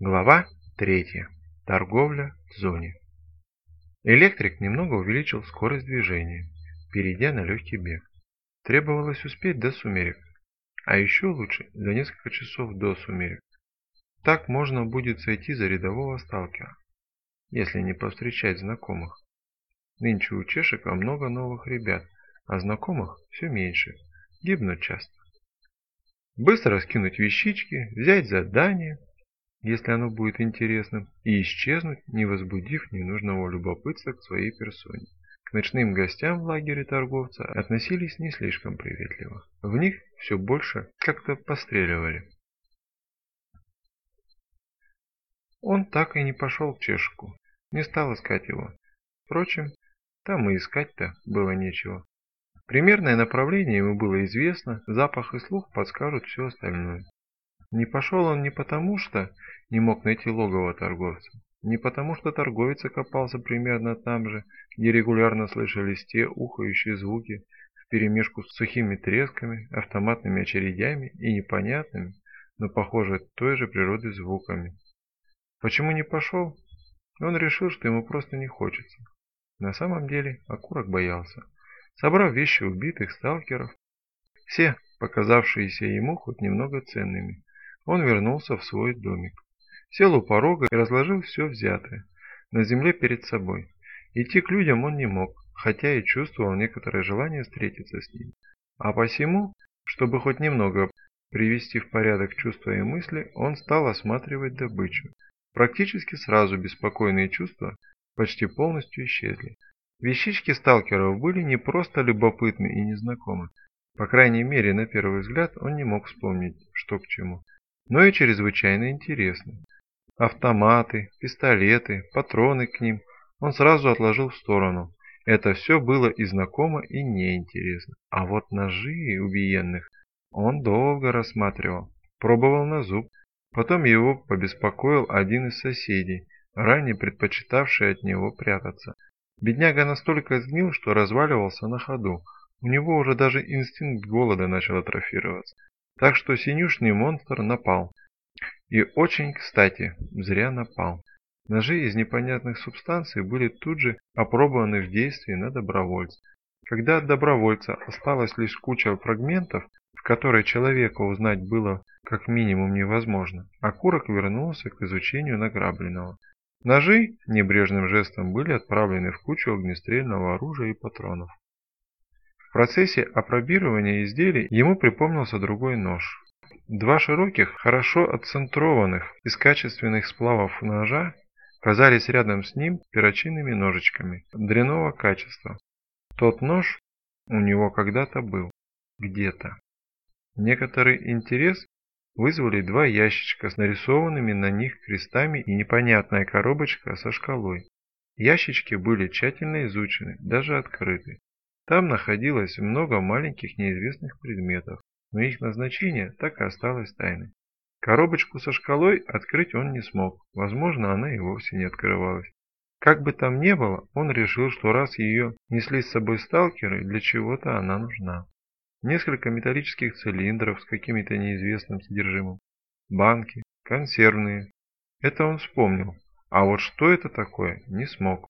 Глава 3. Торговля в зоне. Электрик немного увеличил скорость движения, перейдя на легкий бег. Требовалось успеть до сумерек, а еще лучше за несколько часов до сумерек. Так можно будет сойти за рядового сталкера, если не повстречать знакомых. Нынче у чешек много новых ребят, а знакомых все меньше, гибнут часто. Быстро скинуть вещички, взять задание, если оно будет интересным, и исчезнуть, не возбудив ненужного любопытства к своей персоне. К ночным гостям в лагере торговца относились не слишком приветливо. В них все больше как-то постреливали. Он так и не пошел к чешку, не стал искать его. Впрочем, там и искать-то было нечего. Примерное направление ему было известно, запах и слух подскажут все остальное. Не пошел он не потому, что не мог найти логово торговца, не потому, что торговец окопался примерно там же, где регулярно слышались те ухающие звуки вперемешку с сухими тресками, автоматными очередями и непонятными, но похоже той же природы звуками. Почему не пошел? Он решил, что ему просто не хочется. На самом деле окурок боялся. Собрав вещи убитых сталкеров, все показавшиеся ему хоть немного ценными, он вернулся в свой домик. Сел у порога и разложил все взятое на земле перед собой. Идти к людям он не мог, хотя и чувствовал некоторое желание встретиться с ними. А посему, чтобы хоть немного привести в порядок чувства и мысли, он стал осматривать добычу. Практически сразу беспокойные чувства почти полностью исчезли. Вещички сталкеров были не просто любопытны и незнакомы. По крайней мере, на первый взгляд он не мог вспомнить, что к чему. Но и чрезвычайно интересны. Автоматы, пистолеты, патроны к ним он сразу отложил в сторону. Это все было и знакомо, и неинтересно. А вот ножи убиенных он долго рассматривал, пробовал на зуб. Потом его побеспокоил один из соседей, ранее предпочитавший от него прятаться. Бедняга настолько сгнил, что разваливался на ходу. У него уже даже инстинкт голода начал атрофироваться. Так что синюшный монстр напал. И очень кстати, зря напал. Ножи из непонятных субстанций были тут же опробованы в действии на добровольце. Когда от добровольца осталась лишь куча фрагментов, в которой человека узнать было как минимум невозможно, окурок вернулся к изучению награбленного. Ножи небрежным жестом были отправлены в кучу огнестрельного оружия и патронов. В процессе апробирования изделий ему припомнился другой нож. Два широких, хорошо отцентрованных из качественных сплавов ножа казались рядом с ним перочинными ножичками дрянного качества. Тот нож у него когда-то был. Где-то. Некоторый интерес вызвали два ящичка с нарисованными на них крестами и непонятная коробочка со шкалой. Ящички были тщательно изучены, даже открыты. Там находилось много маленьких неизвестных предметов, но их назначение так и осталось тайной. Коробочку со шкалой открыть он не смог, возможно, она и вовсе не открывалась. Как бы там ни было, он решил, что раз ее несли с собой сталкеры, для чего-то она нужна. Несколько металлических цилиндров с каким-то неизвестным содержимым, банки, консервные. Это он вспомнил, а вот что это такое, не смог.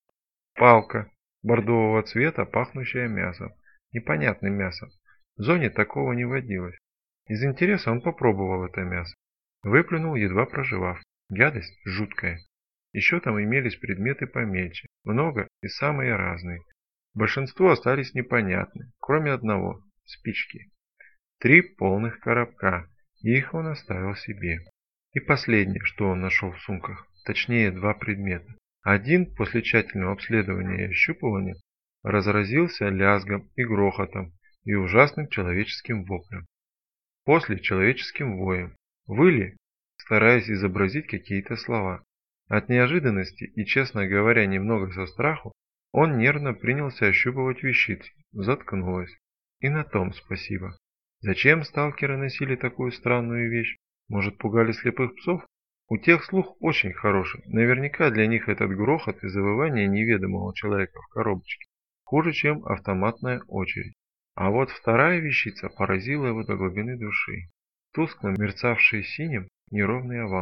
Палка бордового цвета, пахнущая мясом. Непонятным мясом. В зоне такого не водилось. Из интереса он попробовал это мясо. Выплюнул, едва проживав. Гадость жуткая. Еще там имелись предметы помельче. Много и самые разные. Большинство остались непонятны, кроме одного – спички. 3 полных коробка. Их он оставил себе. И последнее, что он нашел в сумках. Точнее, 2 предмета. Один после тщательного обследования и ощупывания разразился лязгом и грохотом и ужасным человеческим воплем. После человеческим воем. Выли, стараясь изобразить какие-то слова. От неожиданности и, честно говоря, немного со страху, он нервно принялся ощупывать вещицу. Заткнулась. И на том спасибо. Зачем сталкеры носили такую странную вещь? Может, пугали слепых псов? У тех слух очень хороший. Наверняка для них этот грохот и завывание неведомого человека в коробочке хуже, чем автоматная очередь. А вот вторая вещица поразила его до глубины души. Тускло мерцавший синим неровный овал.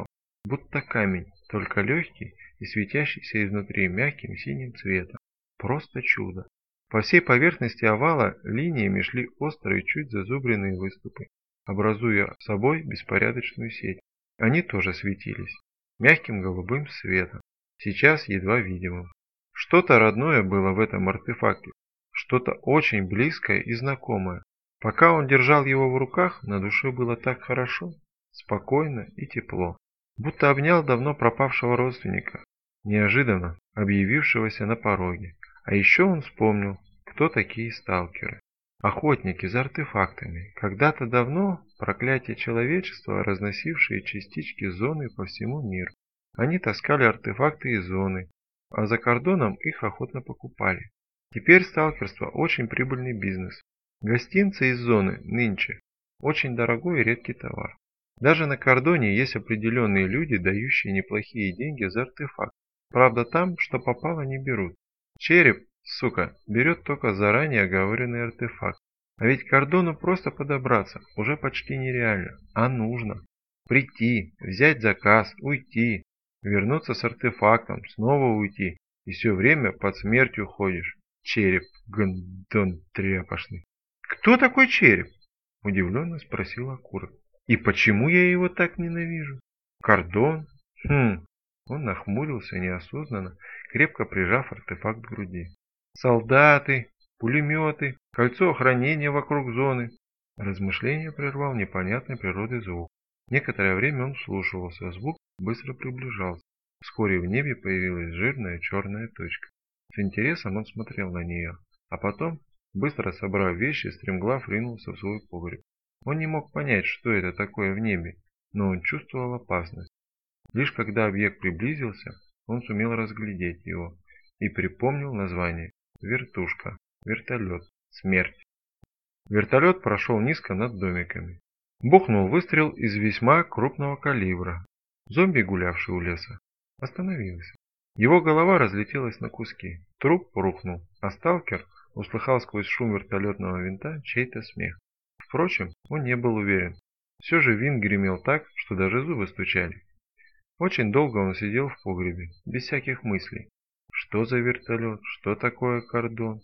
будто камень, только легкий и светящийся изнутри мягким синим цветом. Просто чудо. По всей поверхности овала линиями шли острые, чуть зазубренные выступы, образуя собой беспорядочную сеть. Они тоже светились мягким голубым светом, сейчас едва видимым. Что-то родное было в этом артефакте, что-то очень близкое и знакомое. Пока он держал его в руках, на душе было так хорошо, спокойно и тепло, будто обнял давно пропавшего родственника, неожиданно объявившегося на пороге. А еще он вспомнил, кто такие сталкеры. Охотники за артефактами, когда-то давно проклятие человечества, разносившие частички зоны по всему миру. Они таскали артефакты из зоны, а за кордоном их охотно покупали. Теперь сталкерство очень прибыльный бизнес. Гостинцы из зоны нынче очень дорогой и редкий товар. Даже на кордоне есть определенные люди, дающие неплохие деньги за артефакт. Правда, там, что попало, не берут. Череп, сука, берет только заранее оговоренный артефакт. А ведь к кордону просто подобраться уже почти нереально, а нужно. Прийти, взять заказ, уйти, вернуться с артефактом, снова уйти. И все время под смертью ходишь. Череп, гандон тряпошный. «Кто такой Череп?» – удивленно спросил Окурок. «И почему я его так ненавижу?» «Кордон?» Он нахмурился неосознанно, крепко прижав артефакт к груди. «Солдаты, пулеметы, кольцо охранения вокруг зоны». Размышление прервал непонятной природы звук. Некоторое время он вслушивался, звук быстро приближался. Вскоре в небе появилась жирная черная точка. С интересом он смотрел на нее, а потом, быстро собрав вещи, стремглав ринулся в свой погреб. Он не мог понять, что это такое в небе, но он чувствовал опасность. Лишь когда объект приблизился, он сумел разглядеть его и припомнил название: вертушка, вертолет, смерть. Вертолет прошел низко над домиками. Бухнул выстрел из весьма крупного калибра. Зомби, гулявший у леса, остановился. Его голова разлетелась на куски. Труп рухнул, а сталкер услыхал сквозь шум вертолетного винта чей-то смех. Впрочем, он не был уверен. Все же винт гремел так, что даже зубы стучали. Очень долго он сидел в погребе, без всяких мыслей. Что за вертолет? Что такое кордон?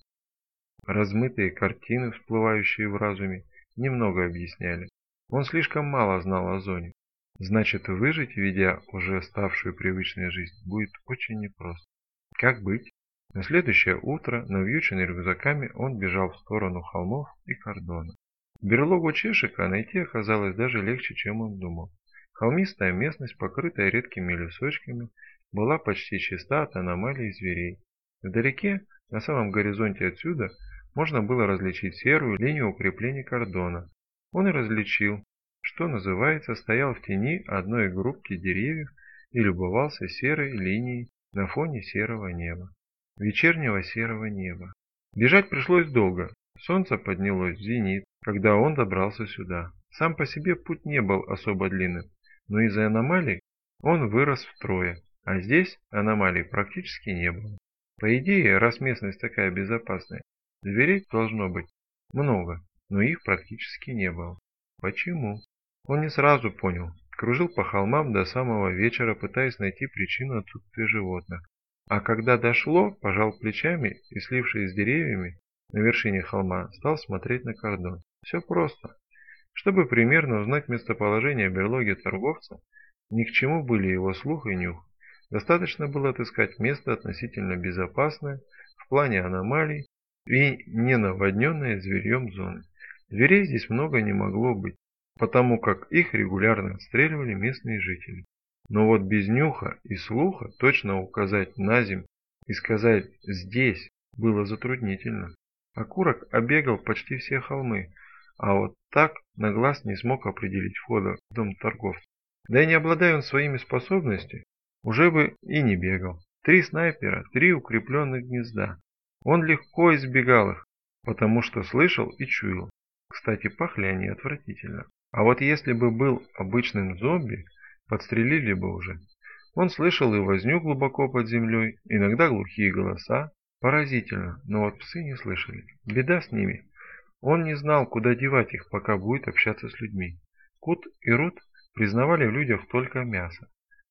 Размытые картины, всплывающие в разуме, немного объясняли. Он слишком мало знал о зоне. Значит, выжить, ведя уже ставшую привычной жизнь, будет очень непросто. Как быть? На следующее утро, навьюченный рюкзаками, он бежал в сторону холмов и кордона. Берлогу Чешика найти оказалось даже легче, чем он думал. Холмистая местность, покрытая редкими лесочками, была почти чиста от аномалий зверей. Вдалеке, на самом горизонте отсюда, можно было различить серую линию укреплений кордона. Он и различил, что называется, стоял в тени одной группки деревьев и любовался серой линией на фоне серого неба. Вечернего серого неба. Бежать пришлось долго. Солнце поднялось в зенит, когда он добрался сюда. Сам по себе путь не был особо длинным, но из-за аномалий он вырос втрое, а здесь аномалий практически не было. По идее, раз местность такая безопасная, зверей должно быть много, но их практически не было. Почему? Он не сразу понял. Кружил по холмам до самого вечера, пытаясь найти причину отсутствия животных. А когда дошло, пожал плечами и, слившись с деревьями на вершине холма, стал смотреть на кордон. Все просто. Чтобы примерно узнать местоположение берлоги торговца, ни к чему были его слух и нюх. Достаточно было отыскать место относительно безопасное в плане аномалий и не наводненное зверьем зоны. Зверей здесь много не могло быть, потому как их регулярно отстреливали местные жители. Но вот без нюха и слуха точно указать на землю и сказать «здесь» было затруднительно. Окурок обегал почти все холмы, а вот так на глаз не смог определить входа в дом торговца. Да и не обладая он своими способностями, уже бы и не бегал. 3 снайпера, 3 укрепленных гнезда. Он легко избегал их, потому что слышал и чуял. Кстати, пахли они отвратительно. А вот если бы был обычным зомби, подстрелили бы уже. Он слышал и возню глубоко под землей, иногда глухие голоса. Поразительно, но вот псы не слышали. Беда с ними. Он не знал, куда девать их, пока будет общаться с людьми. Кут и Рут признавали в людях только мясо. В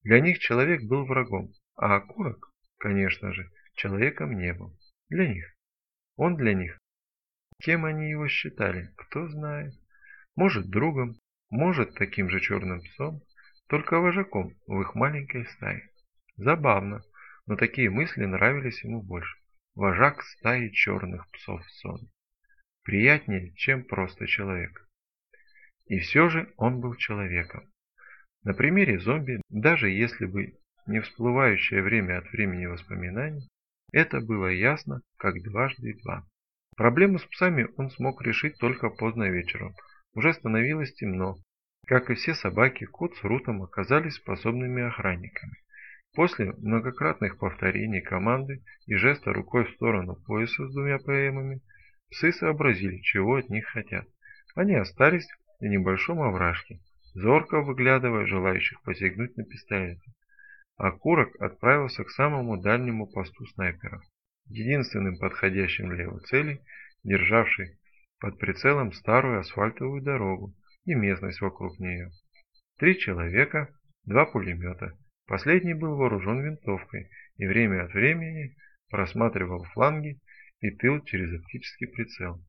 Для них человек был врагом, а окурок, конечно же, человеком не был. Для них. Он для них. Кем они его считали, кто знает. Может, другом, может, таким же черным псом, только вожаком в их маленькой стае. Забавно, но такие мысли нравились ему больше. Вожак стаи черных псов сон. Приятнее, чем просто человек. И все же он был человеком. На примере зомби, даже если бы не всплывающее время от времени воспоминаний, это было ясно, как дважды два. Проблему с псами он смог решить только поздно вечером. Уже становилось темно. Как и все собаки, кот с Рутом оказались способными охранниками. После многократных повторений команды и жеста рукой в сторону пояса с двумя ПМами, псы сообразили, чего от них хотят. Они остались в небольшом овражке, зорко выглядывая желающих посягнуть на пистолеты. А Курок отправился к самому дальнему посту снайперов, единственным подходящим для его цели, державший под прицелом старую асфальтовую дорогу и местность вокруг нее. 3 человека, 2 пулемета. Последний был вооружен винтовкой и время от времени просматривал фланги и тыл через оптический прицел.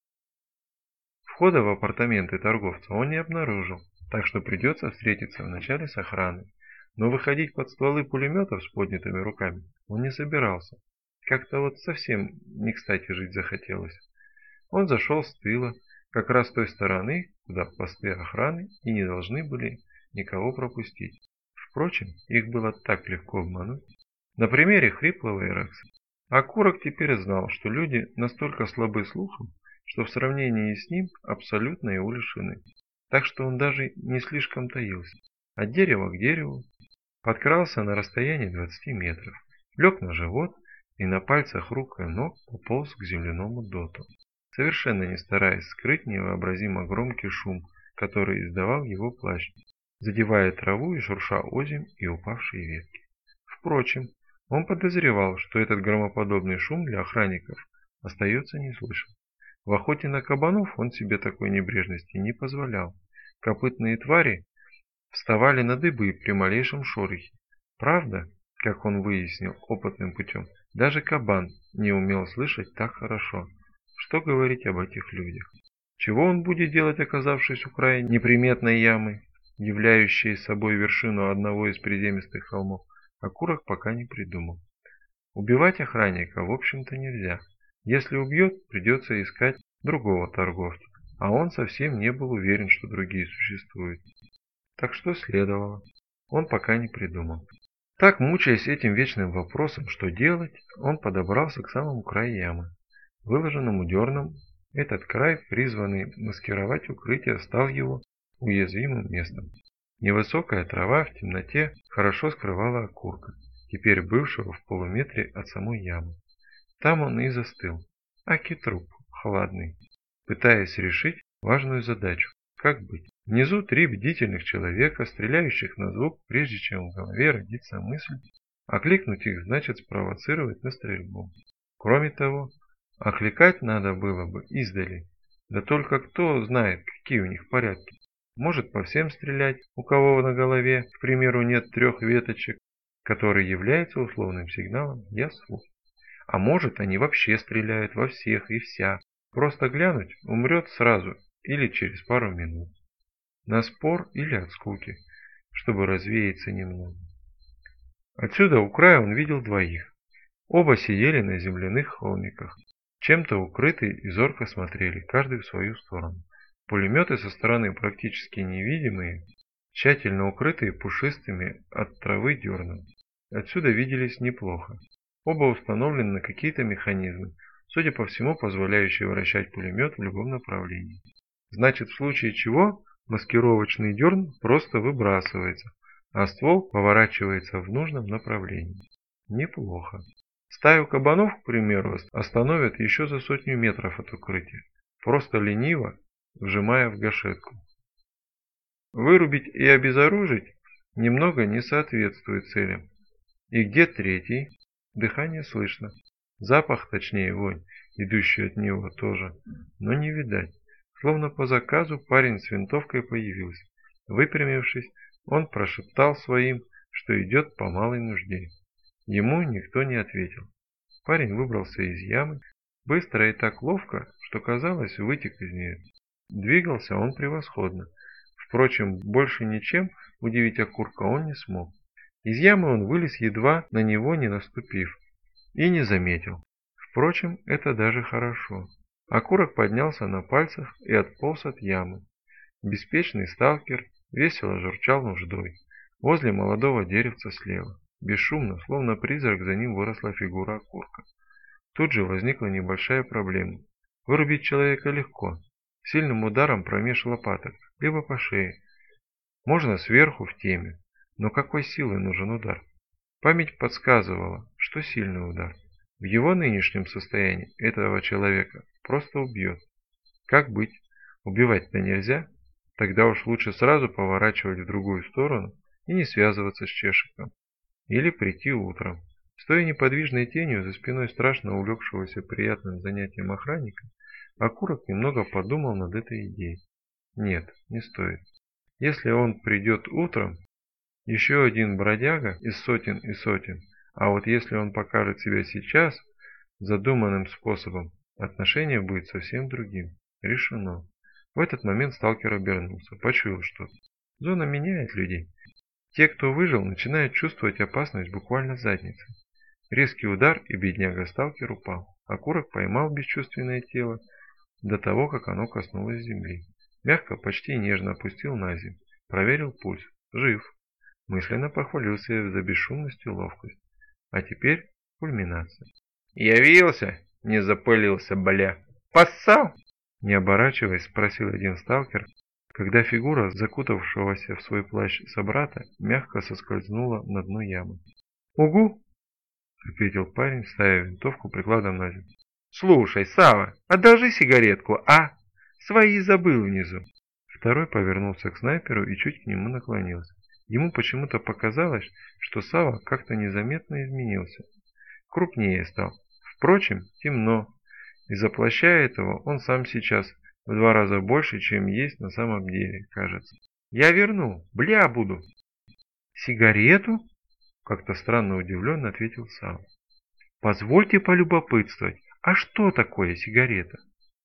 Входа в апартаменты торговца он не обнаружил, так что придется встретиться вначале с охраной. Но выходить под стволы пулеметов с поднятыми руками он не собирался. Как-то вот совсем не кстати жить захотелось. Он зашел с тыла, как раз с той стороны, куда посты охраны и не должны были никого пропустить. Впрочем, их было так легко обмануть. На примере хриплого Эрекса. А Курок теперь знал, что люди настолько слабы слухом, что в сравнении с ним абсолютно его лишены. Так что он даже не слишком таился. От дерева к дереву подкрался на расстоянии 20 метров, лег на живот и на пальцах рук и ног пополз к земляному доту, совершенно не стараясь скрыть невообразимо громкий шум, который издавал его плащ, задевая траву и шурша озимь и упавшие ветки. Впрочем, он подозревал, что этот громоподобный шум для охранников остается неслышным. В охоте на кабанов он себе такой небрежности не позволял. Копытные твари вставали на дыбы при малейшем шорохе. Правда, как он выяснил опытным путем, даже кабан не умел слышать так хорошо. Что говорить об этих людях? Чего он будет делать, оказавшись у края неприметной ямы, являющей собой вершину одного из приземистых холмов, Окурок пока не придумал. Убивать охранника, в общем-то, нельзя. Если убьет, придется искать другого торговца, а он совсем не был уверен, что другие существуют. Так что следовало, он пока не придумал. Так, мучаясь этим вечным вопросом, что делать, он подобрался к самому краю ямы. Выложенному дерном, этот край, призванный маскировать укрытие, стал его уязвимым местом. Невысокая трава в темноте хорошо скрывала Окурка, теперь бывшего в полуметре от самой ямы. Там он и застыл, аки труп, хладный, пытаясь решить важную задачу. Как быть? Внизу 3 бдительных человека, стреляющих на звук, прежде чем в голове родится мысль. Окликнуть их значит спровоцировать на стрельбу. Кроме того, окликать надо было бы издали. Да только кто знает, какие у них порядки. Может по всем стрелять, у кого на голове, к примеру, нет 3 веточек, который является условным сигналом «я свой». А может, они вообще стреляют во всех и вся. Просто глянуть умрет сразу или через пару минут. На спор или от скуки, чтобы развеяться немного. Отсюда у края он видел 2. Оба сидели на земляных холмиках, чем-то укрытые и зорко смотрели, каждый в свою сторону. Пулеметы со стороны практически невидимые, тщательно укрытые пушистыми от травы дернами. Отсюда виделись неплохо. Оба установлены на какие-то механизмы, судя по всему, позволяющие вращать пулемет в любом направлении. Значит, в случае чего маскировочный дерн просто выбрасывается, а ствол поворачивается в нужном направлении. Неплохо. Стаю кабанов, к примеру, остановят еще за 100 метров от укрытия, просто лениво вжимая в гашетку. Вырубить и обезоружить немного не соответствует целям. И где 3? Дыхание слышно. Запах, точнее вонь, идущий от него тоже, но не видать. Словно по заказу парень с винтовкой появился. Выпрямившись, он прошептал своим, что идет по малой нужде. Ему никто не ответил. Парень выбрался из ямы, быстро и так ловко, что казалось, вытек из нее. Двигался он превосходно. Впрочем, больше ничем удивить окурка он не смог. Из ямы он вылез, едва на него не наступив, и не заметил. Впрочем, это даже хорошо. Окурок поднялся на пальцах и отполз от ямы. Беспечный сталкер весело журчал нуждой. Возле молодого деревца слева, бесшумно, словно призрак, за ним выросла фигура окурка. Тут же возникла небольшая проблема. Вырубить человека легко, сильным ударом промеж лопаток, либо по шее. Можно сверху в теме, но какой силой нужен удар? Память подсказывала, что сильный удар. В его нынешнем состоянии этого человека просто убьет. Как быть? Убивать-то нельзя? Тогда уж лучше сразу поворачивать в другую сторону и не связываться с Чешиком. Или прийти утром. Стоя неподвижной тенью за спиной страшно увлекшегося приятным занятием охранника, окурок немного подумал над этой идеей. Нет, не стоит. Если он придет утром, еще один бродяга из сотен и сотен, а вот если он покажет себя сейчас, задуманным способом, отношение будет совсем другим. Решено. В этот момент сталкер обернулся, почуял что-то. Зона меняет людей. Те, кто выжил, начинают чувствовать опасность буквально задницей. Резкий удар, и бедняга-сталкер упал. Окурок поймал бесчувственное тело до того, как оно коснулось земли. Мягко, почти нежно опустил на землю. Проверил пульс. Жив. Мысленно похвалил себя за бесшумность и ловкость. А теперь кульминация. «Явился?» — не запылился, бля. «Поссал?» Не оборачиваясь, спросил один сталкер, когда фигура, закутавшегося в свой плащ собрата, мягко соскользнула на дно ямы. «Угу!» — ответил парень, ставя винтовку прикладом на землю. «Слушай, Сава, одолжи сигаретку, а? Свои забыл внизу». Второй повернулся к снайперу и чуть к нему наклонился. Ему почему-то показалось, что Сава как-то незаметно изменился. Крупнее стал. Впрочем, темно. Из-за плаща этого он сам сейчас в 2 раза больше, чем есть на самом деле, кажется. «Я верну, бля буду». «Сигарету?» — как-то странно удивленно ответил Сава. «Позвольте полюбопытствовать, а что такое сигарета?»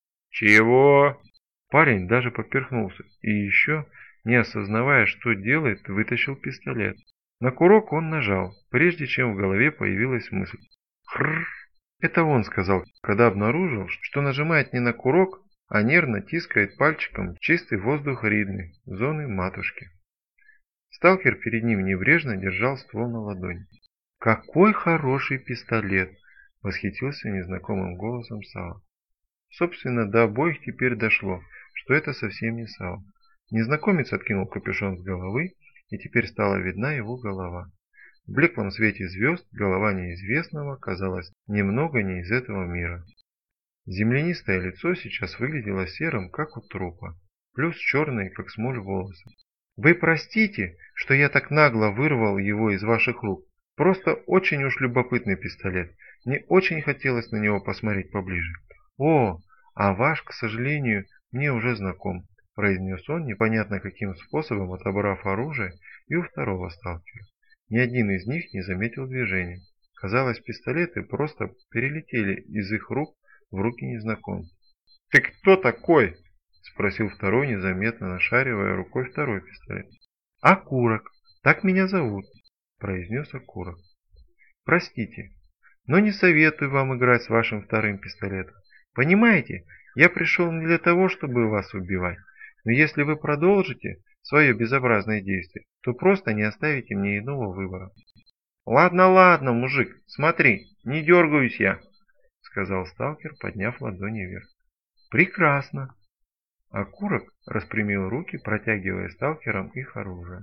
«Чего?» Парень даже поперхнулся и еще, не осознавая, что делает, вытащил пистолет. На курок он нажал, прежде чем в голове появилась мысль. «Хрррр!» Это он сказал, когда обнаружил, что нажимает не на курок, а нервно тискает пальчиком чистый воздух ридной зоны матушки. Сталкер перед ним небрежно держал ствол на ладони. «Какой хороший пистолет!» — восхитился незнакомым голосом Сава. Собственно, до обоих теперь дошло, что это совсем не Сава. Незнакомец откинул капюшон с головы, и теперь стала видна его голова. В блеклом свете звезд голова неизвестного казалась немного не из этого мира. Землянистое лицо сейчас выглядело серым, как у трупа, плюс черные, как смоль, волосы. «Вы простите, что я так нагло вырвал его из ваших рук. Просто очень уж любопытный пистолет. Мне очень хотелось на него посмотреть поближе». «О, а ваш, к сожалению, мне уже знаком», – произнес он, непонятно каким способом отобрав оружие и у второго сталкера. Ни один из них не заметил движения. Казалось, пистолеты просто перелетели из их рук в руки незнакомца. «Ты кто такой?» – спросил второй, незаметно нашаривая рукой второй пистолет. «Окурок, так меня зовут», – произнес Окурок. «Простите, но не советую вам играть с вашим вторым пистолетом. Понимаете, я пришел не для того, чтобы вас убивать, но если вы продолжите свое безобразное действие, то просто не оставите мне иного выбора». «Ладно, ладно, мужик, смотри, не дергаюсь я», — сказал сталкер, подняв ладони вверх. «Прекрасно». Окурок распрямил руки, протягивая сталкерам их оружие.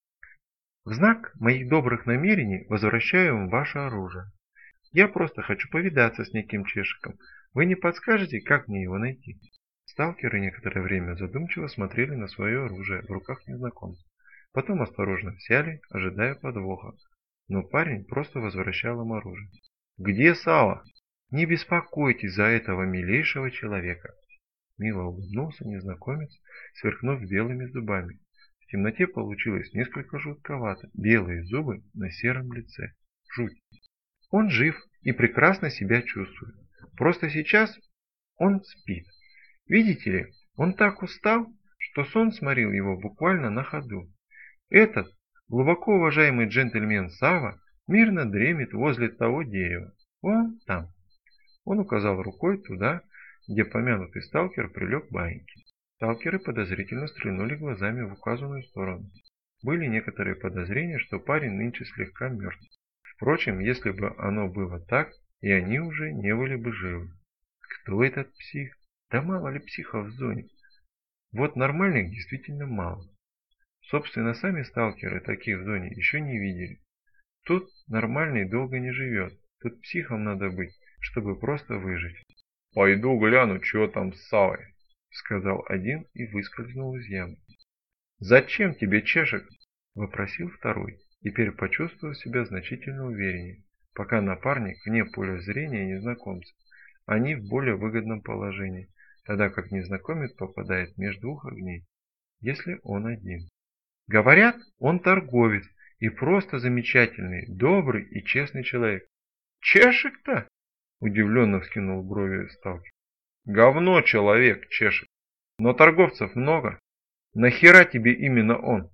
«В знак моих добрых намерений возвращаю вам ваше оружие. Я просто хочу повидаться с неким Чешиком. Вы не подскажете, как мне его найти?» Сталкеры некоторое время задумчиво смотрели на свое оружие в руках незнакомца. Потом осторожно сели, ожидая подвоха. Но парень просто возвращал им оружие. «Где Сава?» «Не беспокойтесь за этого милейшего человека», — мило улыбнулся незнакомец, сверкнув белыми зубами. В темноте получилось несколько жутковато. Белые зубы на сером лице. Жуть. Он жив и прекрасно себя чувствует. Просто сейчас он спит. Видите ли, он так устал, что сон сморил его буквально на ходу. Этот глубоко уважаемый джентльмен Сава мирно дремит возле того дерева. Вон там. Он указал рукой туда, где помянутый сталкер прилег баиньки. Сталкеры подозрительно стрельнули глазами в указанную сторону. Были некоторые подозрения, что парень нынче слегка мертв. Впрочем, если бы оно было так, и они уже не были бы живы. Кто этот псих? Да мало ли психов в зоне. Вот нормальных действительно мало. Собственно, сами сталкеры таких в зоне еще не видели. Тут нормальный долго не живет. Тут психом надо быть, чтобы просто выжить. «Пойду гляну, что там с Савой», — сказал один и выскользнул из ямы. «Зачем тебе чешек?» — вопросил второй, теперь почувствовав себя значительно увереннее, пока напарник вне поля зрения незнакомца. Они в более выгодном положении, тогда как незнакомец попадает между двух огней, если он один. Говорят, он торговец и просто замечательный, добрый и честный человек. «Чешек-то?» — удивленно вскинул брови сталкер. «Говно человек, чешек. Но торговцев много. Нахера тебе именно он?»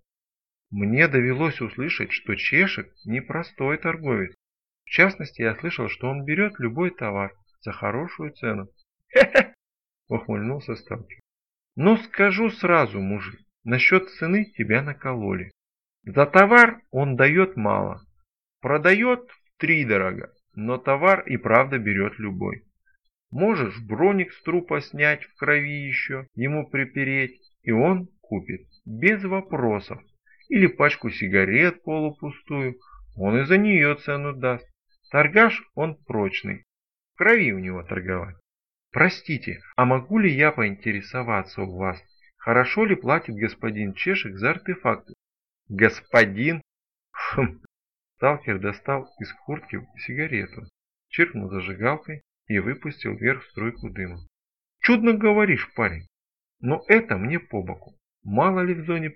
Мне довелось услышать, что чешек непростой торговец. В частности, я слышал, что он берет любой товар за хорошую цену. «Хе-хе!» — ухмыльнулся сталкер. «Ну скажу сразу, мужик, насчет цены тебя накололи. За товар он дает мало, продает втридорога, но товар и правда берет любой. Можешь броник с трупа снять, в крови еще, ему припереть, и он купит, без вопросов. Или пачку сигарет полупустую, он и за нее цену даст. Торгаш он прочный, в крови у него торговать. Простите, а могу ли я поинтересоваться у вас, хорошо ли платит господин Чешек за артефакты? Господин? Хм. Сталкер достал из куртки сигарету, чиркнул зажигалкой и выпустил вверх струйку дыма. Чудно говоришь, парень, но это мне по боку. Мало ли в зоне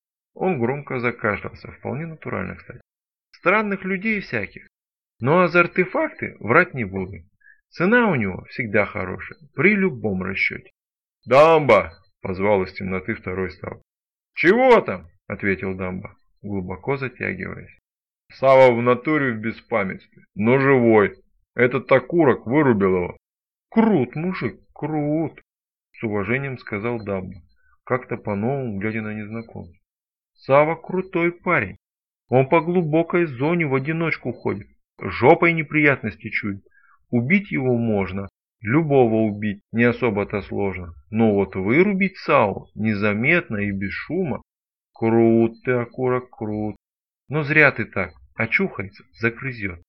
Он громко закашлялся, вполне натурально, кстати. Странных людей всяких. Ну а за артефакты врать не буду. Цена у него всегда хорошая, при любом расчете. «Дамба!» — позвал из темноты второй сталкер. «Чего там?» — ответил Дамба, глубоко затягиваясь. «Сава в натуре в беспамятстве, но живой. Этот окурок вырубил его». «Крут, мужик, крут!» — с уважением сказал Дамба, как-то по-новому глядя на незнакомца. «Сава крутой парень. Он по глубокой зоне в одиночку ходит, жопой неприятности чует. Убить его можно, любого убить не особо-то сложно, но вот вырубить Саву незаметно и без шума — крут ты, окурок, крут. Но зря ты так, очухается, загрызет.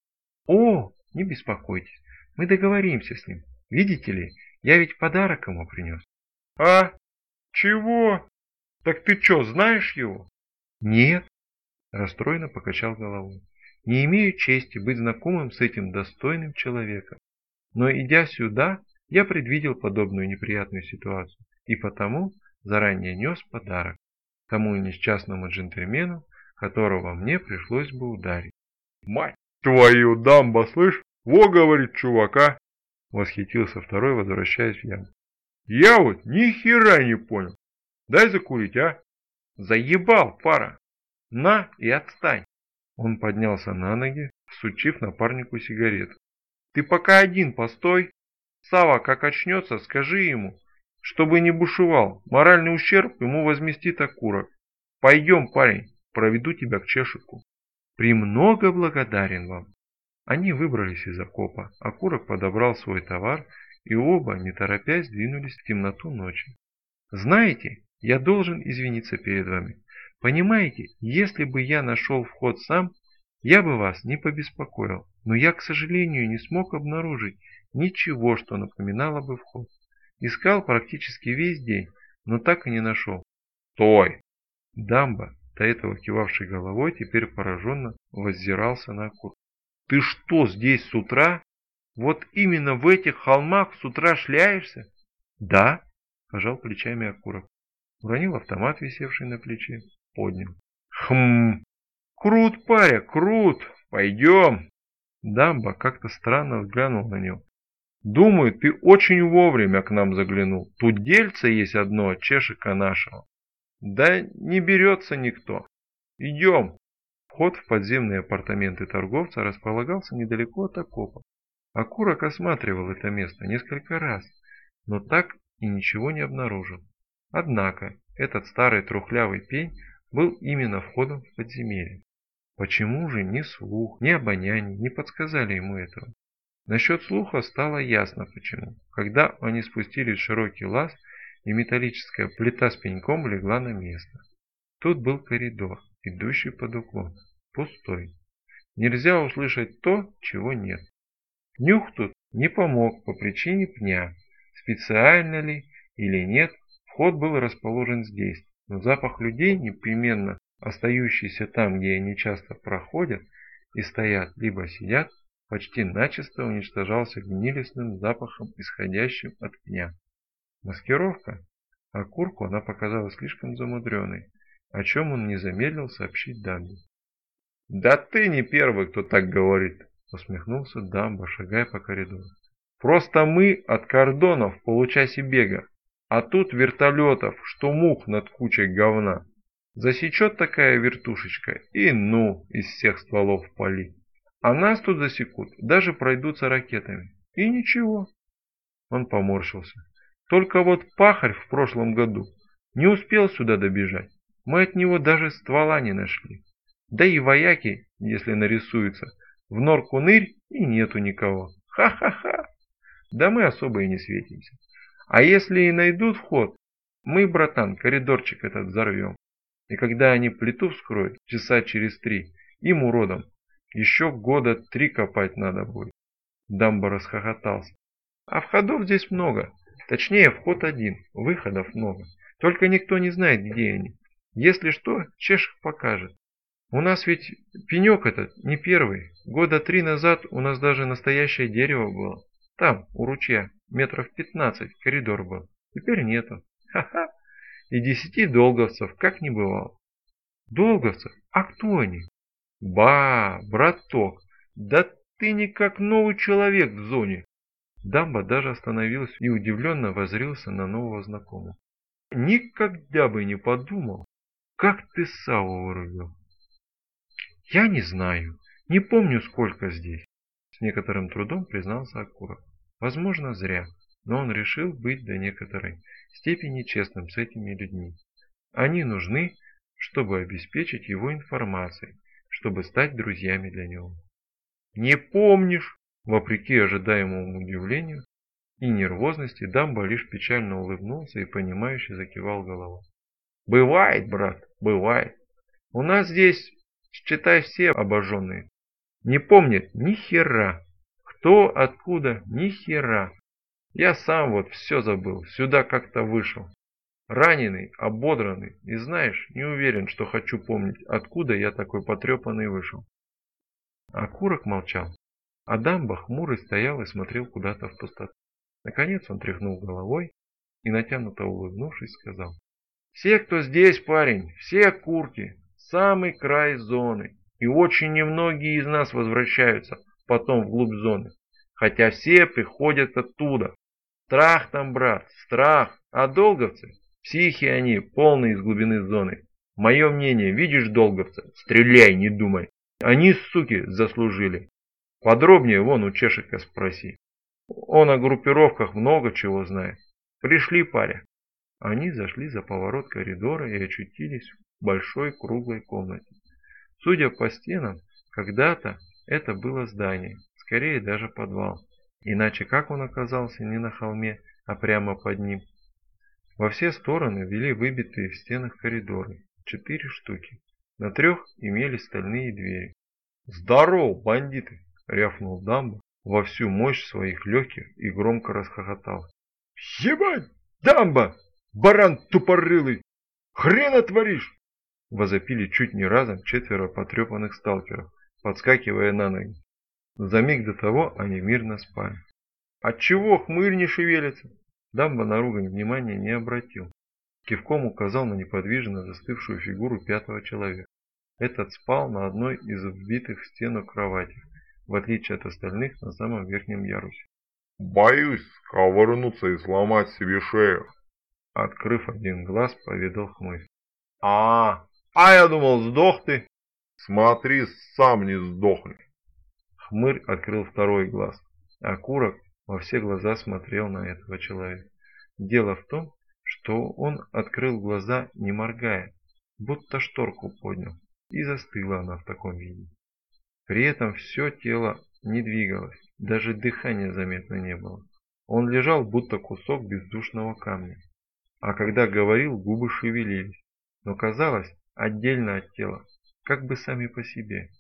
О, не беспокойтесь, мы договоримся с ним. Видите ли, я ведь подарок ему принес». «А? Чего? Так ты что, знаешь его?» «Нет», — расстроенно покачал головой. «Не имею чести быть знакомым с этим достойным человеком. Но идя сюда, я предвидел подобную неприятную ситуацию и потому заранее нес подарок тому несчастному джентльмену, которого мне пришлось бы ударить». «Мать твою, Дамба, слышь? Во, говорит, чувака!» — восхитился второй, возвращаясь в яму. «Я вот ни хера не понял. Дай закурить, а?» «Заебал, пара! На и отстань!» Он поднялся на ноги, всучив напарнику сигарету. «Ты пока один постой. Сава, как очнется, скажи ему, чтобы не бушевал. Моральный ущерб ему возместит окурок. Пойдем, парень, проведу тебя к Чешику». «Премного благодарен вам». Они выбрались из окопа, окурок подобрал свой товар, и оба, не торопясь, двинулись в темноту ночи. «Знаете, я должен извиниться перед вами. Понимаете, если бы я нашел вход сам, я бы вас не побеспокоил, но я, к сожалению, не смог обнаружить ничего, что напоминало бы вход. Искал практически весь день, но так и не нашел». «Стой!» Дамба, до этого кивавший головой, теперь пораженно воззирался на окурок. «Ты что, здесь с утра? Вот именно в этих холмах с утра шляешься?» «Да», — пожал плечами окурок. Уронил автомат, висевший на плече. поднял. Хм, крут, паря, крут, пойдем. Дамба как-то странно взглянул на него. Думаю, ты очень вовремя к нам заглянул. Тут дельце есть одно от чешика нашего. Да не берется никто. Идем. Вход в подземные апартаменты торговца располагался недалеко от окопа. Окурок осматривал это место несколько раз, но так и ничего не обнаружил. Однако этот старый трухлявый пень был именно входом в подземелье. Почему же ни слух, ни обоняние не подсказали ему этого? Насчет слуха стало ясно почему. Когда они спустились в широкий лаз, и металлическая плита с пеньком легла на место. Тут был коридор, идущий под уклон, пустой. Нельзя услышать то, чего нет. Нюх тут не помог по причине пня. Специально ли или нет, вход был расположен здесь, но запах людей, непременно остающийся там, где они часто проходят и стоят, либо сидят, почти начисто уничтожался гнилостным запахом, исходящим от пня. Маскировка? Окурку она показалась слишком замудренной, о чем он не замедлил сообщить Дамбе. «Да ты не первый, кто так говорит!» — усмехнулся Дамба, шагая по коридору. «Просто мы от кордонов в получасе бега, а тут вертолетов, что мух над кучей говна. Засечет такая вертушечка и ну из всех стволов пали. А нас тут засекут, даже пройдутся ракетами. И ничего». Он поморщился. «Только вот пахарь в прошлом году не успел сюда добежать. Мы от него даже ствола не нашли. Да и вояки, если нарисуются, в норку нырь и нету никого. Ха-ха-ха! Да мы особо и не светимся. А если и найдут вход, мы, братан, коридорчик этот взорвем. И когда они плиту вскроют, часа через 3, им, уродам, еще года 3 копать надо будет». Дамба расхохотался. «А входов здесь много. Точнее, вход один, выходов много. Только никто не знает, где они. Если что, Чешек покажет. У нас ведь пенек этот не первый. Года 3 назад у нас даже настоящее дерево было. Там, у ручья, метров 15 коридор был. Теперь нету. Ха-ха. И 10 долговцев, как не бывало». «Долговцев? А кто они?» «Ба, браток, да ты не как новый человек в зоне». Дамба даже остановился и удивленно воззрился на нового знакомого. «Никогда бы не подумал, как ты сало вырубил». «Я не знаю, не помню, сколько здесь», — с некоторым трудом признался Окурок. Возможно, зря, но он решил быть до некоторой степени честным с этими людьми. Они нужны, чтобы обеспечить его информацией, чтобы стать друзьями для него. «Не помнишь?» Вопреки ожидаемому удивлению и нервозности, Дамба лишь печально улыбнулся и понимающе закивал головой. «Бывает, брат, бывает. У нас здесь, считай, все обожженные. Не помнят ни хера. Кто, откуда, ни хера. Я сам вот все забыл, сюда как-то вышел. Раненый, ободранный, и знаешь, не уверен, что хочу помнить, откуда я такой потрепанный вышел». Окурок молчал. А Дамба хмурый стоял и смотрел куда-то в пустоту. Наконец он тряхнул головой и, натянуто улыбнувшись, сказал: «Все, кто здесь, парень, все окурки, самый край зоны, и очень немногие из нас возвращаются потом вглубь зоны, хотя все приходят оттуда. Страх там, брат, страх, а долговцы, психи они, полные из глубины зоны. Мое мнение, видишь долговца, стреляй, не думай, они, суки, заслужили. Подробнее вон у Чешика спроси. Он о группировках много чего знает. Пришли, паря». Они зашли за поворот коридора и очутились в большой круглой комнате. Судя по стенам, когда-то это было здание, скорее даже подвал. Иначе как он оказался не на холме, а прямо под ним? Во все стороны вели выбитые в стенах коридоры, 4 штуки. На 3 имелись стальные двери. «Здорово, бандиты!» — рявкнул Дамба во всю мощь своих легких и громко расхохотался. «Ебать, Дамба, баран тупорылый! Хрена творишь!» — возопили чуть не разом 4 потрепанных сталкеров, подскакивая на ноги. За миг до того они мирно спали. «Отчего хмырь не шевелится?» Дамба на ругань внимания не обратил. Кивком указал на неподвижно застывшую фигуру пятого человека. Этот спал на одной из вбитых в стену кроватей, в отличие от остальных на самом верхнем ярусе. «Боюсь сковырнуться и сломать себе шею», — открыв один глаз, поведал Хмырь. А я думал, сдох ты!» «Смотри, сам не сдохни!» Хмырь открыл второй глаз. Окурок во все глаза смотрел на этого человека. Дело в том, что он открыл глаза, не моргая, будто шторку поднял, и застыла она в таком виде. При этом все тело не двигалось, даже дыхания заметно не было. Он лежал, будто кусок бездушного камня. А когда говорил, губы шевелились, но казалось отдельно от тела, как бы сами по себе.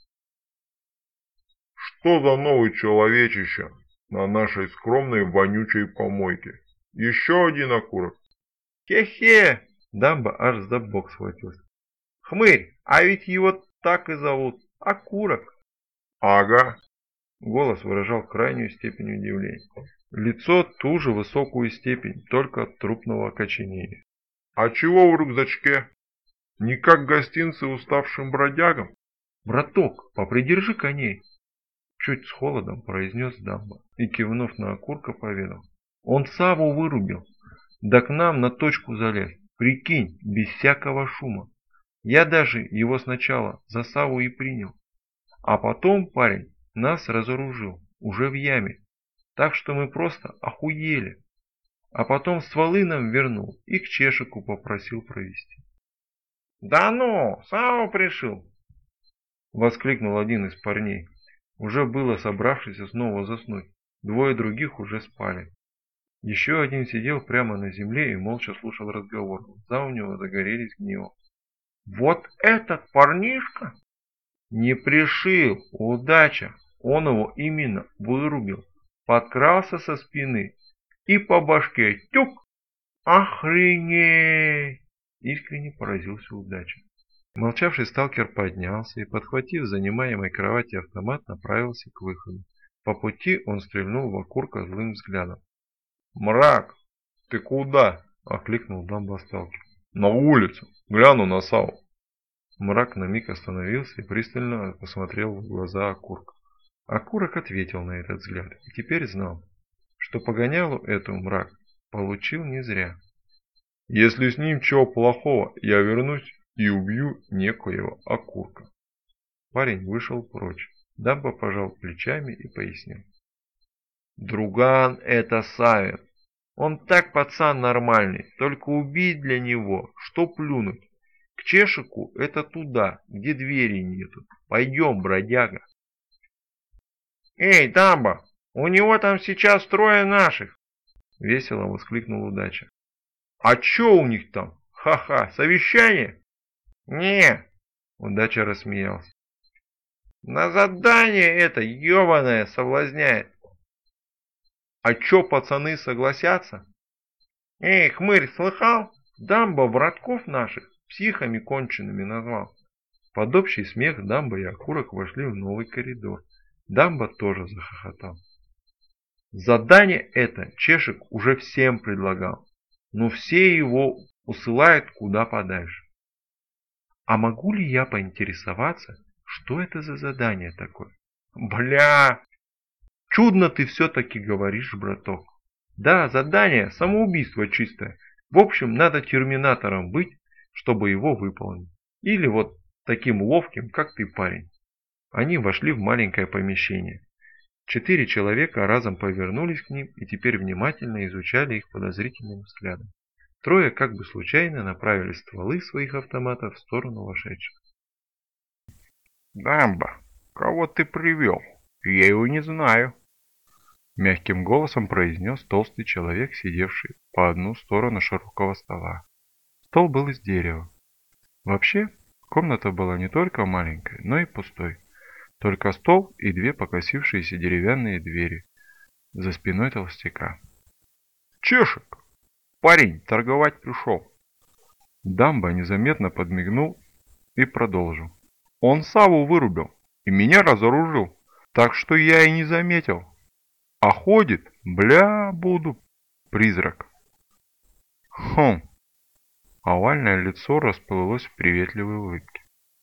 «Что за новый человечище на нашей скромной вонючей помойке? Еще один окурок?» «Хе-хе!» Дамба аж за бок схватился. «Хмырь, а ведь его так и зовут. Окурок!» «Ага!» Голос выражал крайнюю степень удивления. Лицо ту же высокую степень, только от трупного окоченения. «А чего в рюкзачке? Не как гостинцы уставшим бродягам?» «Браток, попридержи коней!» Чуть с холодом произнес Дамба и, кивнув на окурка, поведал. «Он Саву вырубил, да к нам на точку залез. Прикинь, без всякого шума. Я даже его сначала за Саву и принял. А потом парень нас разоружил, уже в яме. Так что мы просто охуели. А потом стволы нам вернул и к Чешику попросил провести». «Да ну, Саву пришил!» Воскликнул один из парней, уже было собравшийся снова заснуть. Двое других уже спали. Еще один сидел прямо на земле и молча слушал разговор. Глаза у него загорелись гневом. «Вот этот парнишка!» «Не пришил, удача! Он его именно вырубил, подкрался со спины и по башке тюк! Охренеть!» Искренне поразился удача. Молчавший сталкер поднялся и, подхватив занимаемой кровати автомат, направился к выходу. По пути он стрельнул в окурка злым взглядом. «Мрак, ты куда?» — окликнул Дамба сталкер. «На улицу, гляну на Саву». Мрак на миг остановился и пристально посмотрел в глаза окурка. Окурок ответил на этот взгляд и теперь знал, что погонялу эту Мрак получил не зря. «Если с ним чего плохого, я вернусь и убью некоего окурка». Парень вышел прочь. Дамба пожал плечами и пояснил. «Друган это Савин. Он так пацан нормальный, только убить для него, что плюнуть. К Чешику это туда, где двери нету. Пойдем, бродяга». «Эй, Дамба, у него там сейчас 3 наших!» Весело воскликнул Удача. «А чё у них там? Ха-ха, совещание?» «Не!» — Удача рассмеялся. «На задание это ёбаное соблазняет». «А чё, пацаны согласятся?» «Эй, Хмырь, слыхал? Дамба братков наших психами конченными назвал». Под общий смех Дамба и Окурок вошли в новый коридор. Дамба тоже захохотал. Задание это Чешик уже всем предлагал, но все его усылают куда подальше. «А могу ли я поинтересоваться, что это за задание такое?» «Бля! Чудно ты все-таки говоришь, браток. Да, задание самоубийство чистое. В общем, надо терминатором быть, чтобы его выполнить. Или вот таким ловким, как ты, парень». Они вошли в маленькое помещение. 4 человека разом повернулись к ним и теперь внимательно изучали их подозрительным взглядом. 3 как бы случайно направили стволы своих автоматов в сторону вошедших. «Дамба, кого ты привел? Я его не знаю», — мягким голосом произнес толстый человек, сидевший по одну сторону широкого стола. Стол был из дерева. Вообще, комната была не только маленькой, но и пустой. Только стол и 2 покосившиеся деревянные двери за спиной толстяка. «Чешик! Парень торговать пришел!» Дамба незаметно подмигнул и продолжил. «Он Саву вырубил и меня разоружил, так что я и не заметил. А ходит, бля, буду, призрак». «Хм, Овальное лицо расплылось в приветливой улыбке.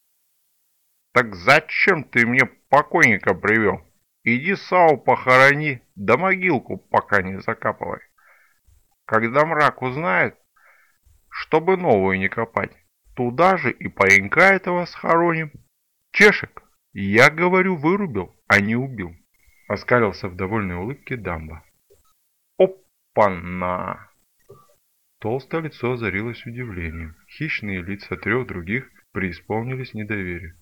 «Так зачем ты мне покойника привел? Иди Сау похорони, да могилку пока не закапывай. Когда мрак узнает, чтобы новую не копать, туда же и паренька этого схороним. Чешек, я говорю, вырубил, а не убил», — оскалился в довольной улыбке Дамба. «Опа-на!» Толстое лицо озарилось удивлением. Хищные лица трех других преисполнились недоверия.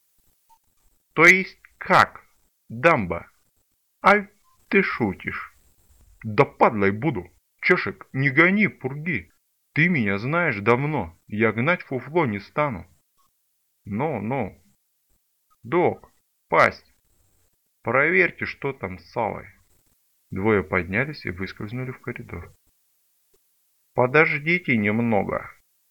«То есть как, Дамба? Аль ты шутишь?» «Да падлой буду! Чешек, не гони пурги! Ты меня знаешь давно, я гнать фуфло не стану!» «Ну-ну! Док, пасть! Проверьте, что там с салой!» Двое поднялись и выскользнули в коридор. «Подождите немного.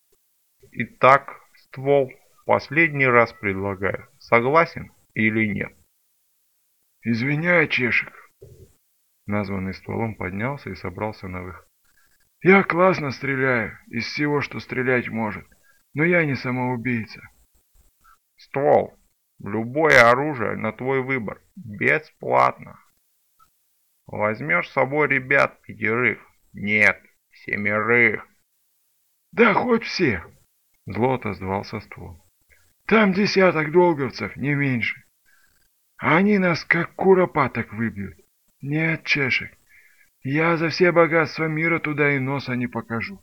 Итак, ствол, последний раз предлагаю. Согласен или нет?» «Извиняй, Чешек». Названный стволом поднялся и собрался на выход. «Я классно стреляю, из всего, что стрелять может, но я не самоубийца». «Ствол, любое оружие на твой выбор, бесплатно. Возьмешь с собой ребят 5, нет, 7. «Да хоть все!» — зло отозвался ствол. «Там 10 долговцев, не меньше. Они нас как куропаток выбьют. Нет, Чешек, я за все богатства мира туда и носа не покажу».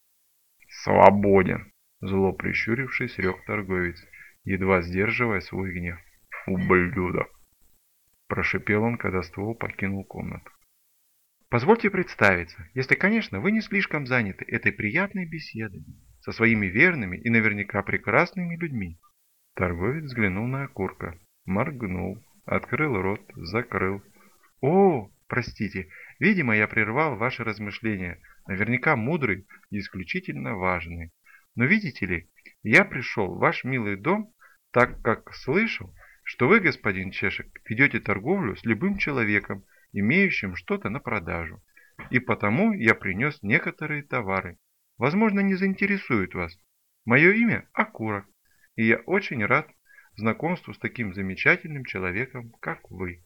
«Свободен!» — зло прищурившись, рёк торговец, едва сдерживая свой гнев. «Ублюдок!» — прошипел он, когда ствол покинул комнату. «Позвольте представиться, если, конечно, вы не слишком заняты этой приятной беседой со своими верными и наверняка прекрасными людьми». Торговец взглянул на окурка, моргнул, открыл рот, закрыл. «О, простите, видимо, я прервал ваши размышления, наверняка мудрые и исключительно важные. Но видите ли, я пришел в ваш милый дом, так как слышал, что вы, господин Чешек, ведете торговлю с любым человеком, имеющим что-то на продажу. И потому я принес некоторые товары. Возможно, не заинтересуют вас. Мое имя Окурок, и я очень рад знакомству с таким замечательным человеком, как вы».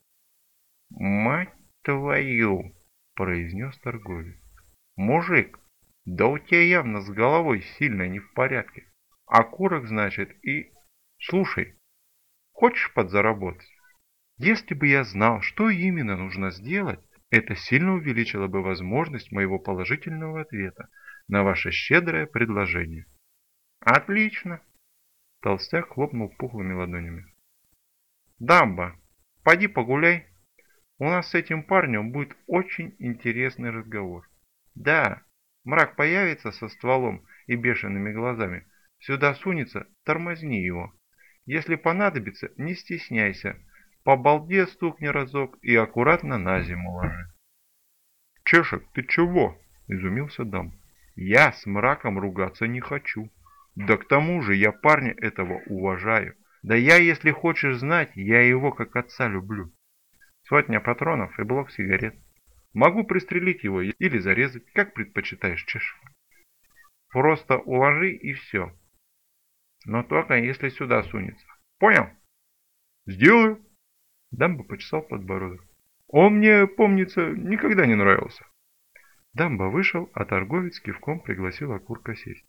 «Мать твою!» — произнес торговец. «Мужик, да у тебя явно с головой сильно не в порядке. Окурок, значит, и... Слушай, хочешь подзаработать?» Если бы я знал, что именно нужно сделать, это сильно увеличило бы возможность моего положительного ответа на ваше щедрое предложение. «Отлично!» — толстяк хлопнул пухлыми ладонями. «Дамба, поди погуляй. У нас с этим парнем будет очень интересный разговор. Да, мрак появится со стволом и бешеными глазами. Сюда сунется, тормозни его. Если понадобится, не стесняйся. По балде стукни разок и аккуратно на зиму ложи». «Чешек, ты чего?» – изумился Дам. «Я с мраком ругаться не хочу. Да к тому же я парня этого уважаю. Да я, если хочешь знать, я его как отца люблю. 100 патронов и блок сигарет. Могу пристрелить его или зарезать, как предпочитаешь, Чешек. Просто уложи и все. Но только если сюда сунется. Понял?» «Сделаю». Дамба почесал подбородок. «Он мне, помнится, никогда не нравился». Дамба вышел, а торговец кивком пригласил Окурка сесть.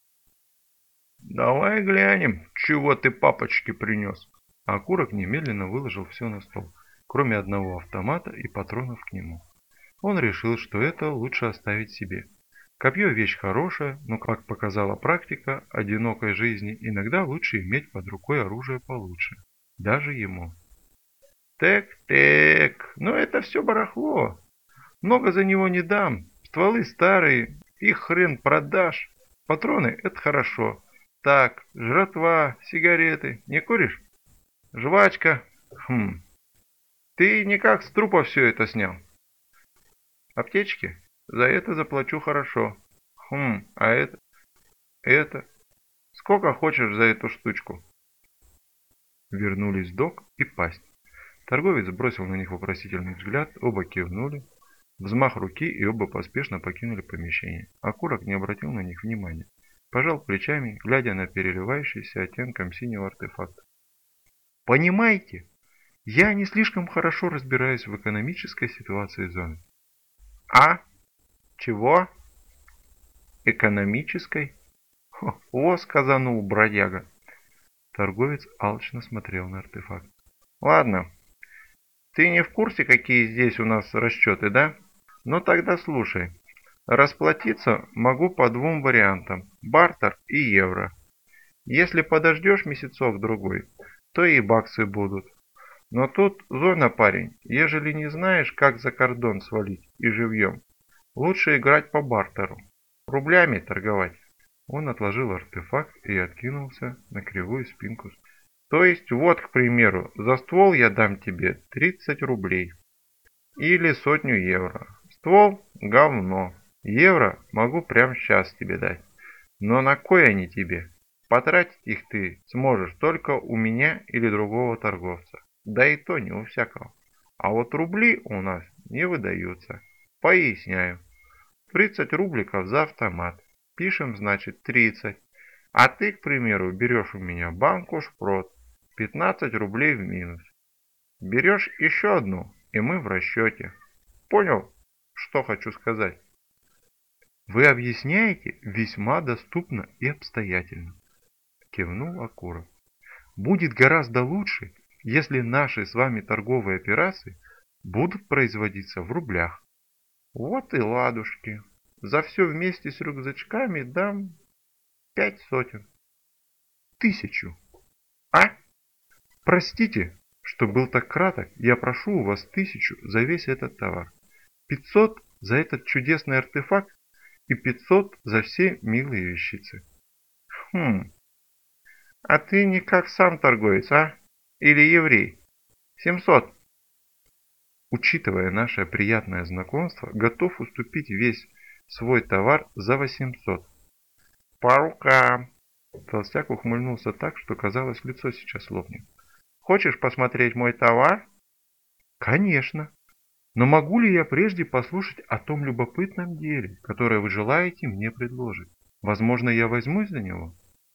«Давай глянем, чего ты папочке принес». Окурок немедленно выложил все на стол, кроме одного автомата и патронов к нему. Он решил, что это лучше оставить себе. Копье вещь хорошая, но, как показала практика одинокой жизни, иногда лучше иметь под рукой оружие получше. Даже ему. «Так, ну это все барахло. Много за него не дам. Стволы старые, их хрен продашь. Патроны — это хорошо. Так, жратва, сигареты. Не куришь? Жвачка. Ты никак с трупа все это снял? Аптечки? За это заплачу хорошо. А это? Это? Сколько хочешь за эту штучку?» Вернулись Док и Пасть. Торговец бросил на них вопросительный взгляд, оба кивнули. Взмах руки, и оба поспешно покинули помещение. Окурок не обратил на них внимания. пожал плечами, глядя на переливающийся оттенком синего артефакт. Понимаете, я не слишком хорошо разбираюсь в экономической ситуации зоны. А? Чего? Экономической? О, сказанул бродяга. Торговец алчно смотрел на артефакт. Ладно, ты не в курсе, какие здесь у нас расчеты, да? Ну тогда слушай. Расплатиться могу по двум вариантам. Бартер и евро. Если подождешь месяцок-другой, то и баксы будут. Но тут зона, парень, ежели не знаешь, как за кордон свалить и живьем, лучше играть по бартеру. Рублями торговать. Он отложил артефакт и откинулся на кривую спинку. То есть вот, к примеру, за ствол я дам тебе 30 рублей. Или 100 евро. Ствол – говно. Евро могу прямо сейчас тебе дать. Но на кой они тебе? Потратить их ты сможешь только у меня или другого торговца. Да и то не у всякого. А вот рубли у нас не выдаются. Поясняю. 30 рубликов за автомат. Пишем, значит, 30. А ты, к примеру, берешь у меня банку шпрот. 15 рублей в минус. Берешь еще одну, и мы в расчете. Понял, что хочу сказать? Вы объясняете весьма доступно и обстоятельно. Кивнул Акура. Будет гораздо лучше, если наши с вами торговые операции будут производиться в рублях. Вот и ладушки. За все вместе с рюкзачками дам 5 сотен. 1000. А? Простите, что был так краток, я прошу у вас 1000 за весь этот товар. 500 за этот чудесный артефакт и 500 за все милые вещицы. А ты не как сам торговец, а? Или еврей? 700. Учитывая наше приятное знакомство, готов уступить весь свой товар за 800. По рукам. Толстяк ухмыльнулся так, что казалось, лицо сейчас лопнет. Хочешь посмотреть мой товар? Конечно. Но могу ли я прежде послушать о том любопытном деле, которое вы желаете мне предложить? Возможно, я возьмусь за него?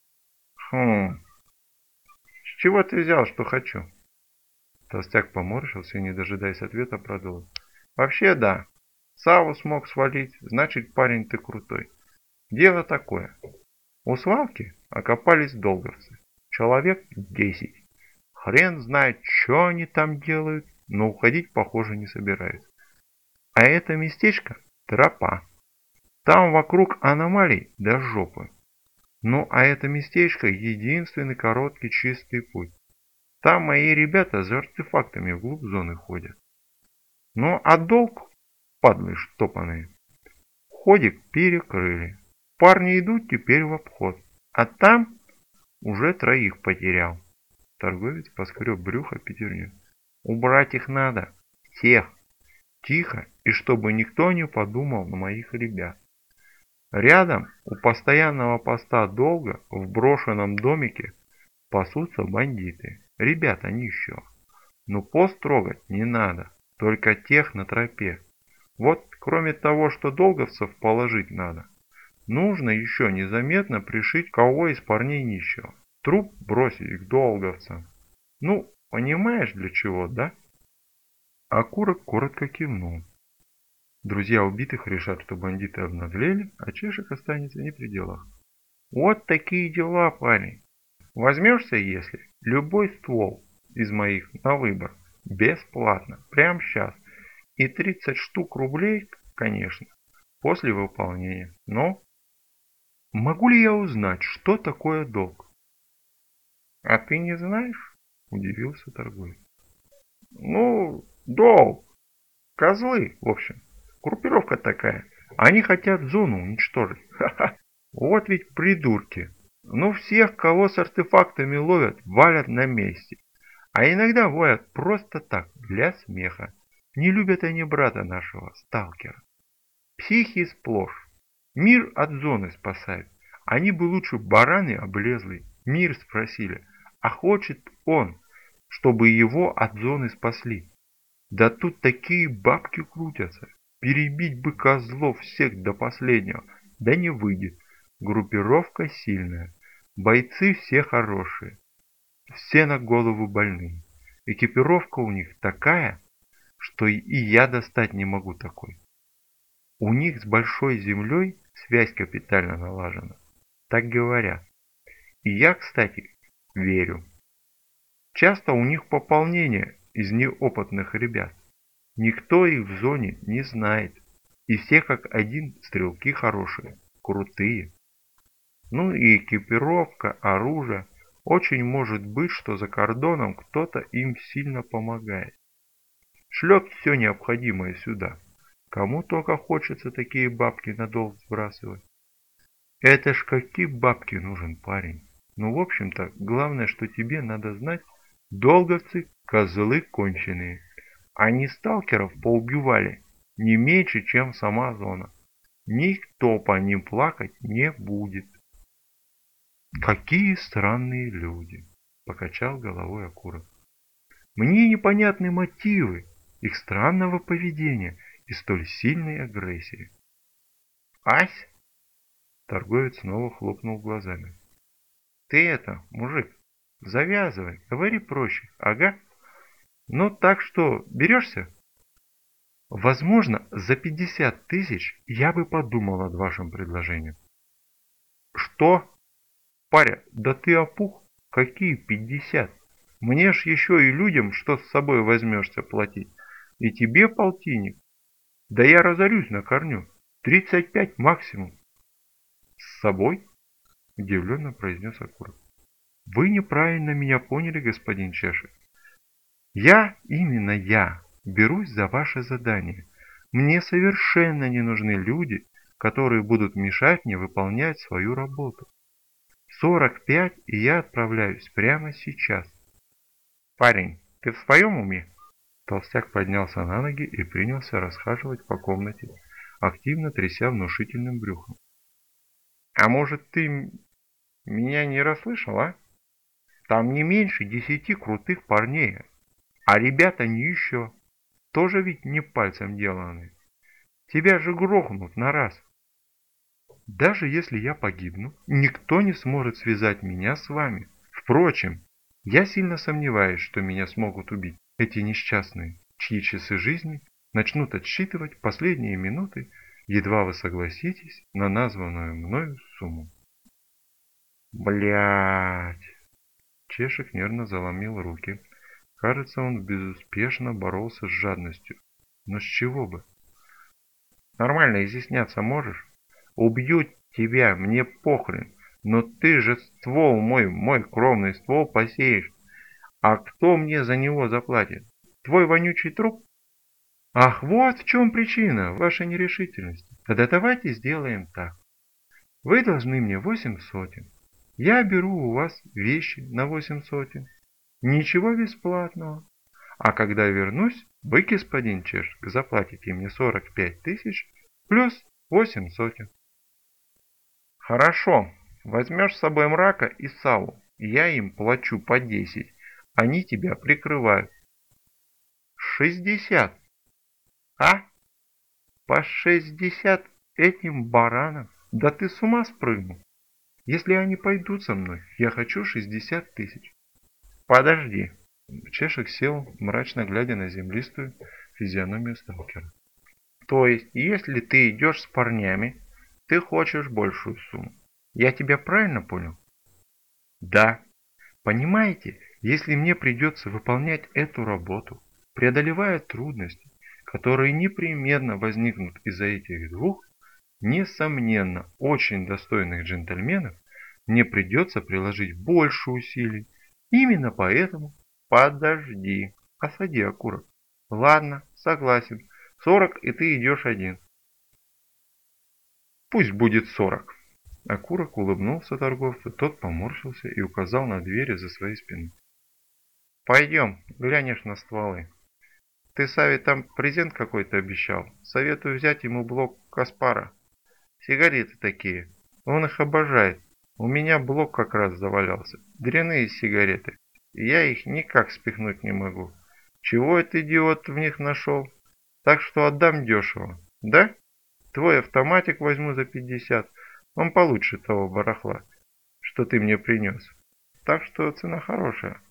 С чего ты взял, что хочу? Толстяк поморщился и, не дожидаясь ответа, продолжил. Вообще да. Саву смог свалить, значит, парень ты крутой. Дело такое. У свалки окопались долговцы. Человек 10. Хрен знает, что они там делают, но уходить, похоже, не собираются. А это местечко – тропа. Там вокруг аномалий до жопы. Ну, а это местечко – единственный короткий чистый путь. Там мои ребята за артефактами вглубь зоны ходят. Ну, а долг, падлы штопаные, ходик перекрыли. Парни идут теперь в обход, а там уже 3 потерял. Торговец поскреб брюхо пятерней. Убрать их надо, всех, тихо, и чтобы никто не подумал на моих ребят. Рядом у постоянного поста долга в брошенном домике пасутся бандиты. Ребята нищего. Но пост трогать не надо, только тех на тропе. Вот кроме того, что долговцев положить надо, нужно еще незаметно пришить кого из парней нищего. Труп бросить к долговцам. Ну, понимаешь для чего, да? Окурок коротко кивнул. Друзья убитых решат, что бандиты обнаглели, а Чешек останется не при делах. Вот такие дела, парень. Возьмешься, если любой ствол из моих на выбор, бесплатно, прямо сейчас. И 30 штук рублей, конечно, после выполнения. Но могу ли я узнать, что такое долг? А ты не знаешь? Удивился торговец. Ну, долг. Козлы, в общем. Группировка такая. Они хотят зону уничтожить. Ха-ха. Вот ведь придурки. Ну всех, кого с артефактами ловят, валят на месте. А иногда валят просто так, для смеха. Не любят они брата нашего, сталкера. Психи сплошь. Мир от зоны спасают. Они бы лучше бараны облезлые мир спросили. А хочет он, чтобы его от зоны спасли. Да тут такие бабки крутятся. Перебить бы козлов всех до последнего. Да не выйдет. Группировка сильная, бойцы все хорошие, все на голову больные. Экипировка у них такая, что и я достать не могу такой. У них с большой землей связь капитально налажена. Так говорят. И я, кстати, верю. Часто у них пополнение из неопытных ребят. Никто их в зоне не знает. И все как один стрелки хорошие, крутые. Ну и экипировка, оружие. Очень может быть, что за кордоном кто-то им сильно помогает. Шлет все необходимое сюда. Кому только хочется такие бабки на долг сбрасывать. Это ж какие бабки нужен, парень. Ну, в общем-то, главное, что тебе надо знать, долговцы – козлы конченые. Они сталкеров поубивали не меньше, чем сама зона. Никто по ним плакать не будет. Какие странные люди, покачал головой Акуров. Мне непонятны мотивы их странного поведения и столь сильной агрессии. Ась? Торговец снова хлопнул глазами. Ты это, мужик, завязывай, говори проще, ага. Ну так что, берешься? Возможно, за 50 тысяч я бы подумал над вашим предложением. Что? Паря, да ты опух? Какие 50? Мне ж еще и людям, что с собой возьмешься платить. И тебе полтинник. Да я разорюсь на корню. 35 максимум. С собой? Удивленно произнес Акуров. Вы неправильно меня поняли, господин Чешев. Именно я, берусь за ваше задание. Мне совершенно не нужны люди, которые будут мешать мне выполнять свою работу. 45, и я отправляюсь прямо сейчас. Парень, ты в своем уме? Толстяк поднялся на ноги и принялся расхаживать по комнате, активно тряся внушительным брюхом. А может, ты меня не расслышал, а? Там не меньше 10 крутых парней, а ребята не еще. Тоже ведь не пальцем деланы. Тебя же грохнут на раз. Даже если я погибну, никто не сможет связать меня с вами. Впрочем, я сильно сомневаюсь, что меня смогут убить эти несчастные, чьи часы жизни начнут отсчитывать последние минуты, едва вы согласитесь на названную мною сумму. Блять! Чешек нервно заломил руки. Кажется, он безуспешно боролся с жадностью. Но с чего бы? Нормально изъясняться можешь? Убьют тебя, мне похрен. Но ты же ствол мой кровный ствол посеешь. А кто мне за него заплатит? Твой вонючий труп? Ах, вот в чем причина вашей нерешительности. Тогда давайте сделаем так. Вы должны мне 8 сотен. Я беру у вас вещи на 8 сотен. Ничего бесплатного. А когда вернусь, вы, господин Чешек, заплатите мне 45 тысяч плюс 8 сотен. Хорошо. Возьмешь с собой мрака и Саву. Я им плачу по 10. Они тебя прикрывают. 60. А? По 60 этим баранам? Да ты с ума спрыгнул. Если они пойдут со мной, я хочу 60 тысяч. Подожди. Чешек сел, мрачно глядя на землистую физиономию сталкера. То есть, если ты идешь с парнями, ты хочешь большую сумму. Я тебя правильно понял? Да. Понимаете, если мне придется выполнять эту работу, преодолевая трудности, которые непременно возникнут из-за этих двух, несомненно, очень достойных джентльменов, мне придется приложить больше усилий. Именно поэтому... Подожди, осади окурок. Ладно, согласен. 40, и ты идешь один. Пусть будет 40. Окурок улыбнулся торговцу, тот поморщился и указал на двери за своей спиной. Пойдем, глянешь на стволы. Ты Саве там презент какой-то обещал. Советую взять ему блок Каспара. Сигареты такие. Он их обожает. У меня блок как раз завалялся. Дрянные сигареты. Я их никак спихнуть не могу. Чего этот идиот в них нашел? Так что отдам дешево. Да? Твой автоматик возьму за 50. Он получше того барахла, что ты мне принес. Так что цена хорошая.